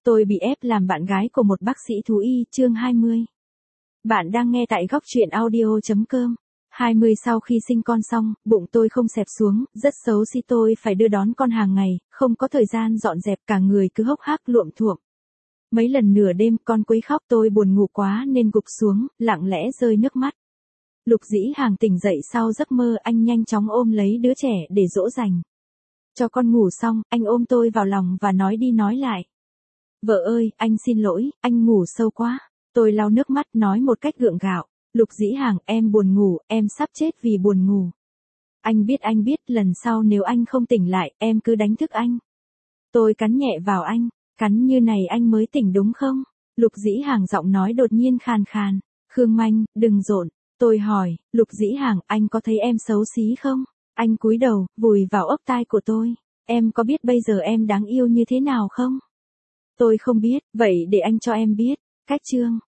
Tôi bị ép làm bạn gái của một bác sĩ thú y, chương 20. Bạn đang nghe tại góc truyện audio.com. 20 sau khi sinh con xong, bụng tôi không xẹp xuống, rất xấu xí, tôi phải đưa đón con hàng ngày, không có thời gian dọn dẹp, cả người cứ hốc hác luộm thuộm. Mấy lần nửa đêm con quấy khóc, tôi buồn ngủ quá nên gục xuống, lặng lẽ rơi nước mắt. Lục Dĩ Hàng tỉnh dậy sau giấc mơ, anh nhanh chóng ôm lấy đứa trẻ để dỗ dành. Cho con ngủ xong, anh ôm tôi vào lòng và nói đi nói lại. Vợ ơi, anh xin lỗi, anh ngủ sâu quá. Tôi lau nước mắt nói một cách gượng gạo. Lục Dĩ Hàng, em buồn ngủ, em sắp chết vì buồn ngủ. Anh biết, lần sau nếu anh không tỉnh lại, em cứ đánh thức anh. Tôi cắn nhẹ vào anh, cắn như này anh mới tỉnh đúng không? Lục Dĩ Hàng giọng nói đột nhiên khàn khàn. Khương Manh, đừng rộn. Tôi hỏi, Lục Dĩ Hàng, anh có thấy em xấu xí không? Anh cúi đầu, vùi vào ốc tai của tôi. Em có biết bây giờ em đáng yêu như thế nào không? Tôi không biết, vậy để anh cho em biết. Cách chương